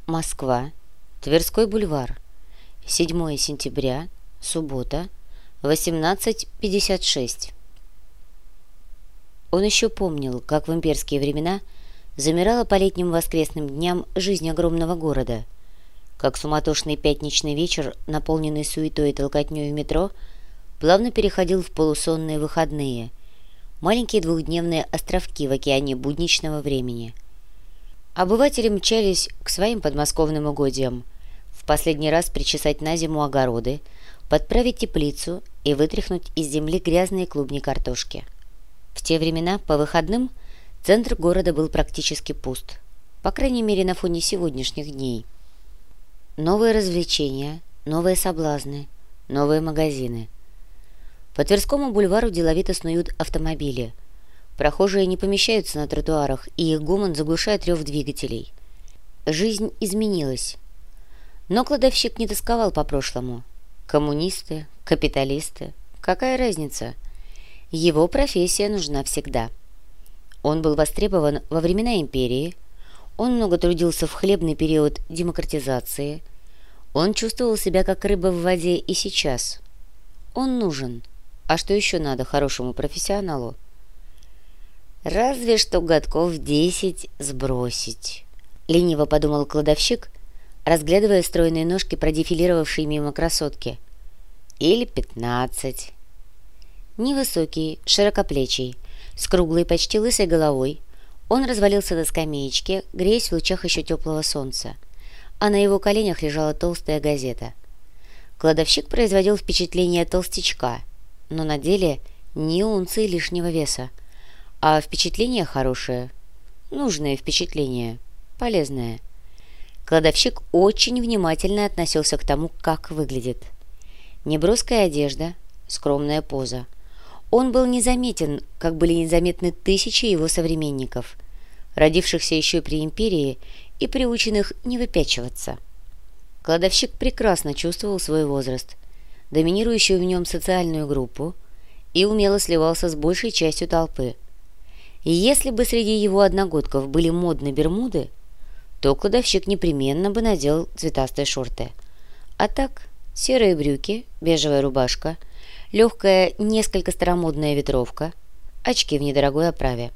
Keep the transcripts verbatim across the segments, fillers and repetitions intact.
Москва. Тверской бульвар. седьмое сентября. Суббота. восемнадцать пятьдесят шесть. Он еще помнил, как в имперские времена замирала по летним воскресным дням жизнь огромного города, как суматошный пятничный вечер, наполненный суетой и толкотней в метро, плавно переходил в полусонные выходные, маленькие двухдневные островки в океане будничного времени. Обыватели мчались к своим подмосковным угодьям, в последний раз причесать на зиму огороды, подправить теплицу и вытряхнуть из земли грязные клубни картошки. В те времена по выходным центр города был практически пуст, по крайней мере на фоне сегодняшних дней. Новые развлечения, новые соблазны, новые магазины. По Тверскому бульвару деловито снуют автомобили. Прохожие не помещаются на тротуарах, и их гомон заглушает рев двигателей. Жизнь изменилась. Но кладовщик не тосковал по прошлому. Коммунисты, капиталисты, какая разница? Его профессия нужна всегда. Он был востребован во времена империи, он много трудился в хлебный период демократизации, он чувствовал себя как рыба в воде и сейчас. Он нужен. А что еще надо хорошему профессионалу? «Разве что годков десять сбросить», — лениво подумал кладовщик, разглядывая стройные ножки, продефилировавшие мимо красотки. «Или пятнадцать». Невысокий, широкоплечий, с круглой, почти лысой головой, он развалился на скамеечке, греясь в лучах еще теплого солнца, а на его коленях лежала толстая газета. Кладовщик производил впечатление толстячка, но на деле ни унции лишнего веса, а впечатление хорошее, нужное впечатление, полезное. Кладовщик очень внимательно относился к тому, как выглядит. Неброская одежда, скромная поза. Он был незаметен, как были незаметны тысячи его современников, родившихся еще при империи и приученных не выпячиваться. Кладовщик прекрасно чувствовал свой возраст, доминирующую в нем социальную группу, и умело сливался с большей частью толпы. И если бы среди его одногодков были модны бермуды, то кладовщик непременно бы надел цветастые шорты. А так, серые брюки, бежевая рубашка, легкая, несколько старомодная ветровка, очки в недорогой оправе.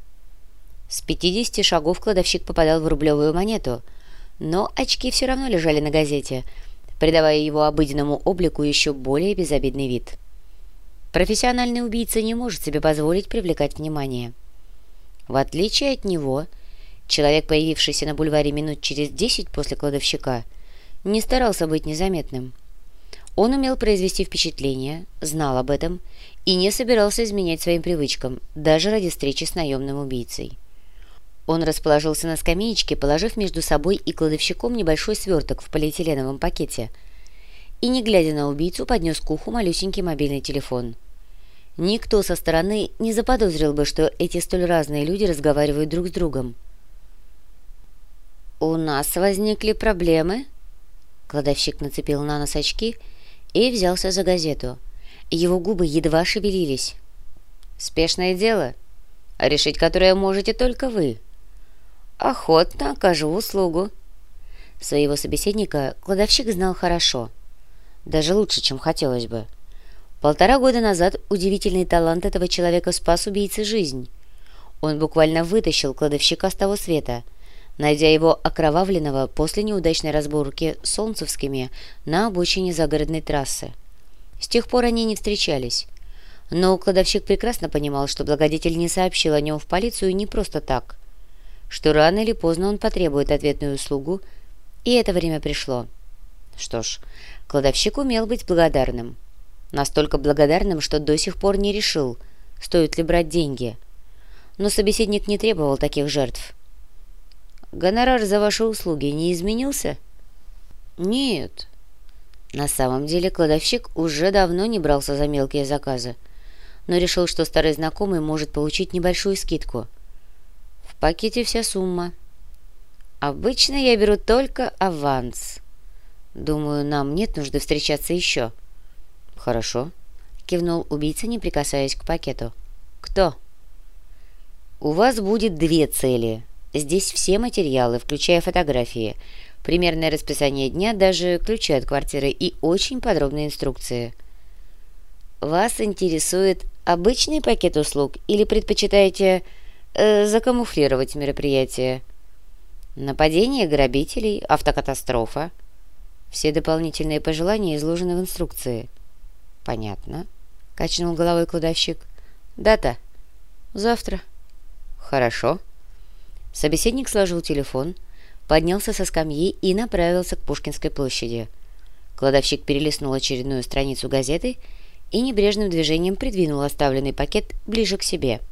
С пятидесяти шагов кладовщик попадал в рублевую монету, но очки все равно лежали на газете, придавая его обыденному облику еще более безобидный вид. Профессиональный убийца не может себе позволить привлекать внимание. В отличие от него, человек, появившийся на бульваре минут через десять после кладовщика, не старался быть незаметным. Он умел произвести впечатление, знал об этом и не собирался изменять своим привычкам, даже ради встречи с наемным убийцей. Он расположился на скамеечке, положив между собой и кладовщиком небольшой сверток в полиэтиленовом пакете, и, не глядя на убийцу, поднес к уху малюсенький мобильный телефон. Никто со стороны не заподозрил бы, что эти столь разные люди разговаривают друг с другом. «У нас возникли проблемы?» Кладовщик нацепил на нос очки и взялся за газету. Его губы едва шевелились. «Спешное дело, решить которое можете только вы. Охотно окажу услугу». Своего собеседника кладовщик знал хорошо, даже лучше, чем хотелось бы. Полтора года назад удивительный талант этого человека спас убийце жизнь. Он буквально вытащил кладовщика с того света, найдя его окровавленного после неудачной разборки с солнцевскими на обочине загородной трассы. С тех пор они не встречались. Но кладовщик прекрасно понимал, что благодетель не сообщил о нем в полицию не просто так, что рано или поздно он потребует ответную услугу, и это время пришло. Что ж, кладовщик умел быть благодарным. Настолько благодарным, что до сих пор не решил, стоит ли брать деньги. Но собеседник не требовал таких жертв. «Гонорар за ваши услуги не изменился?» «Нет». На самом деле кладовщик уже давно не брался за мелкие заказы, но решил, что старый знакомый может получить небольшую скидку. «В пакете вся сумма. Обычно я беру только аванс. Думаю, нам нет нужды встречаться еще». «Хорошо», — кивнул убийца, не прикасаясь к пакету. «Кто?» «У вас будет две цели. Здесь все материалы, включая фотографии. примерное расписание дня, даже ключи от квартиры и очень подробные инструкции. Вас интересует обычный пакет услуг или предпочитаете э, закамуфлировать мероприятие? Нападение грабителей, автокатастрофа. Все дополнительные пожелания изложены в инструкции. Понятно, качнул головой кладовщик. Дата? Завтра. Хорошо. Собеседник сложил телефон, поднялся со скамьи и направился к Пушкинской площади. Кладовщик перелистнул очередную страницу газеты и небрежным движением придвинул оставленный пакет ближе к себе.